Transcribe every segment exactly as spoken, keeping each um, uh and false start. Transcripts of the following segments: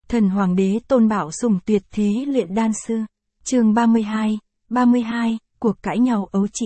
Thần Hoàng đế Tôn Bảo Sủng tuyệt thế luyện đan sư. Chương ba mươi hai, ba mươi hai, cuộc cãi nhau ấu trĩ.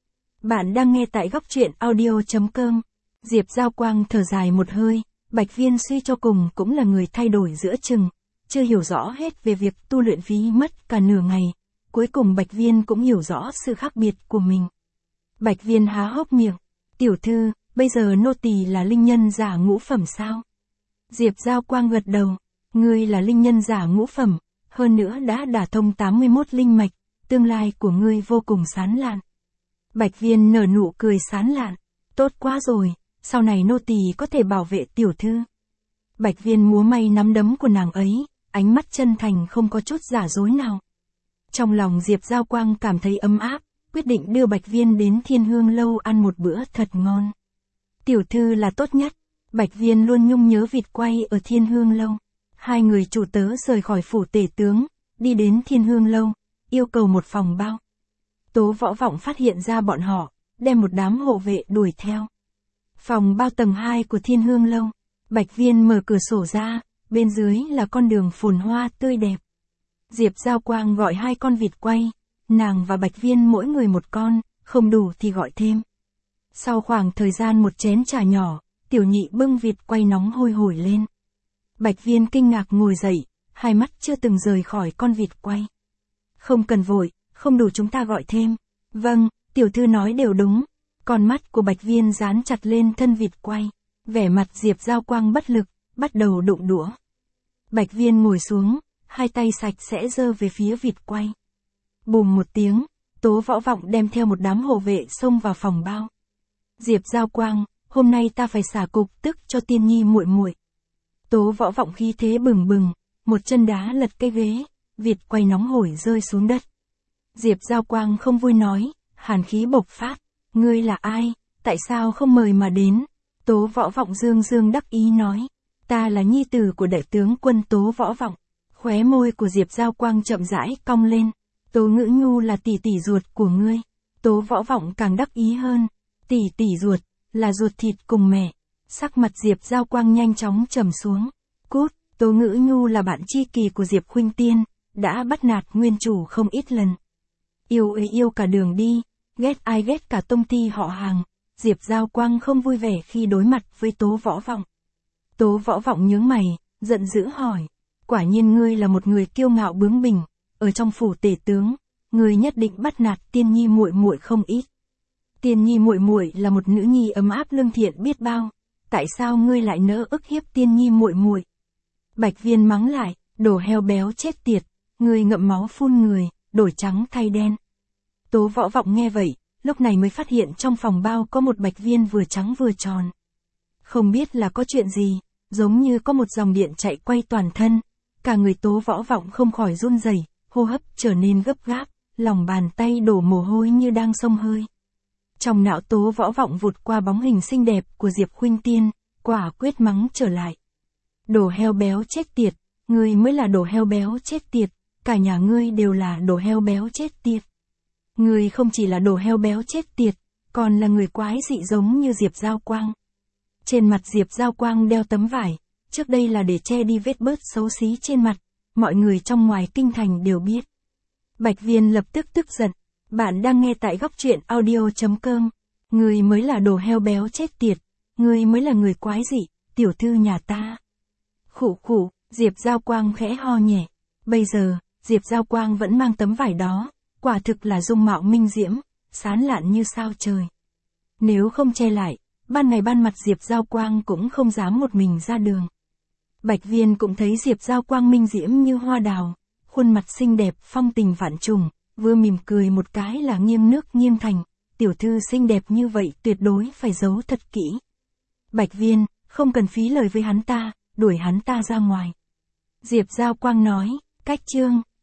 Bạn đang nghe tại góc truyện audio chấm com. Diệp Giao Quang thở dài một hơi, Bạch Viên suy cho cùng cũng là người thay đổi giữa chừng, chưa hiểu rõ hết về việc tu luyện phí mất cả nửa ngày, cuối cùng Bạch Viên cũng hiểu rõ sự khác biệt của mình. Bạch Viên há hốc miệng, "Tiểu thư, bây giờ nô tỳ là linh nhân giả ngũ phẩm sao?" Diệp Giao Quang gật đầu, "Ngươi là linh nhân giả ngũ phẩm, hơn nữa đã đả thông tám mươi mốt linh mạch, tương lai của ngươi vô cùng sáng lạn." Bạch Viên nở nụ cười sáng lạn, "Tốt quá rồi, sau này nô tỳ có thể bảo vệ tiểu thư." Bạch Viên múa may nắm đấm của nàng ấy, ánh mắt chân thành không có chút giả dối nào. Trong lòng Diệp Giao Quang cảm thấy ấm áp, quyết định đưa Bạch Viên đến Thiên Hương Lâu ăn một bữa thật ngon. Tiểu thư là tốt nhất. Bạch Viên luôn nhung nhớ vịt quay ở Thiên Hương Lâu. Hai người chủ tớ rời khỏi phủ tể tướng, đi đến Thiên Hương Lâu, yêu cầu một phòng bao. Tố Võ Vọng phát hiện ra bọn họ, đem một đám hộ vệ đuổi theo. Phòng bao tầng hai của Thiên Hương Lâu, Bạch Viên mở cửa sổ ra, bên dưới là con đường phồn hoa tươi đẹp. Diệp Giao Quang gọi hai con vịt quay, nàng và Bạch Viên mỗi người một con, không đủ thì gọi thêm. Sau khoảng thời gian một chén trà nhỏ, Tiểu Nhị bưng vịt quay nóng hôi hổi lên. Bạch Viên kinh ngạc ngồi dậy, hai mắt chưa từng rời khỏi con vịt quay. "Không cần vội, không đủ chúng ta gọi thêm." "Vâng, tiểu thư nói đều đúng." Con mắt của Bạch Viên dán chặt lên thân vịt quay. Vẻ mặt Diệp Giao Quang bất lực, bắt đầu đụng đũa. Bạch Viên ngồi xuống, hai tay sạch sẽ giơ về phía vịt quay. Bùm một tiếng, Tố Võ Vọng đem theo một đám hộ vệ xông vào phòng bao. "Diệp Giao Quang, hôm nay ta phải xả cục tức cho Tiên Nhi muội muội." Tố Võ Vọng khí thế bừng bừng, một chân đá lật cái ghế, vịt quay nóng hổi rơi xuống đất. Diệp Giao Quang không vui nói, hàn khí bộc phát, "Ngươi là ai, tại sao không mời mà đến?" Tố Võ Vọng dương dương đắc ý nói, "Ta là nhi tử của đại tướng quân Tố Võ Vọng." Khóe môi của Diệp Giao Quang chậm rãi cong lên, "Tố Ngữ Nhu là tỷ tỷ ruột của ngươi." Tố Võ Vọng càng đắc ý hơn, "Tỷ tỷ ruột, là ruột thịt cùng mẹ." Sắc mặt Diệp Giao Quang nhanh chóng trầm xuống. "Cút, Tố Ngữ Nhu là bạn tri kỷ của Diệp Khuynh Tiên, đã bắt nạt nguyên chủ không ít lần. Yêu ơi yêu cả đường đi, ghét ai ghét cả tông ty họ hàng." Diệp Giao Quang không vui vẻ khi đối mặt với Tố Võ Vọng. Tố Võ Vọng nhướng mày, giận dữ hỏi, "Quả nhiên ngươi là một người kiêu ngạo bướng bỉnh, ở trong phủ tể tướng, ngươi nhất định bắt nạt Tiên Nhi muội muội không ít. Tiên Nhi muội muội là một nữ nhi ấm áp lương thiện biết bao, tại sao ngươi lại nỡ ức hiếp Tiên Nhi muội muội?" Bạch Viên mắng lại, "Đồ heo béo chết tiệt, ngươi ngậm máu phun người, đổi trắng thay đen." Tố Võ Vọng nghe vậy, lúc này mới phát hiện trong phòng bao có một Bạch Viên vừa trắng vừa tròn. Không biết là có chuyện gì, giống như có một dòng điện chạy quay toàn thân, cả người Tố Võ Vọng không khỏi run rẩy, hô hấp trở nên gấp gáp, lòng bàn tay đổ mồ hôi như đang xông hơi. Trong não Tố Võ Vọng vụt qua bóng hình xinh đẹp của Diệp Khuynh Tiên, quả quyết mắng trở lại. "Đồ heo béo chết tiệt, ngươi mới là đồ heo béo chết tiệt, cả nhà ngươi đều là đồ heo béo chết tiệt. Ngươi không chỉ là đồ heo béo chết tiệt, còn là người quái dị giống như Diệp Giao Quang." Trên mặt Diệp Giao Quang đeo tấm vải, trước đây là để che đi vết bớt xấu xí trên mặt, mọi người trong ngoài kinh thành đều biết. Bạch Viên lập tức tức giận, "Bạn đang nghe tại góc truyện audio chấm com. Ngươi mới là đồ heo béo chết tiệt, ngươi mới là người quái dị, tiểu thư nhà ta." Khụ khụ, Diệp Giao Quang khẽ ho nhẹ. Bây giờ, Diệp Giao Quang vẫn mang tấm vải đó, quả thực là dung mạo minh diễm, sáng lạn như sao trời. Nếu không che lại, ban ngày ban mặt Diệp Giao Quang cũng không dám một mình ra đường. Bạch Viên cũng thấy Diệp Giao Quang minh diễm như hoa đào, khuôn mặt xinh đẹp phong tình vạn trùng, vừa mỉm cười một cái là nghiêng nước nghiêng thành, tiểu thư xinh đẹp như vậy tuyệt đối phải giấu thật kỹ. "Bạch Viên, không cần phí lời với hắn ta, đuổi hắn ta ra ngoài." Diệp Giao Quang nói, "Cách chương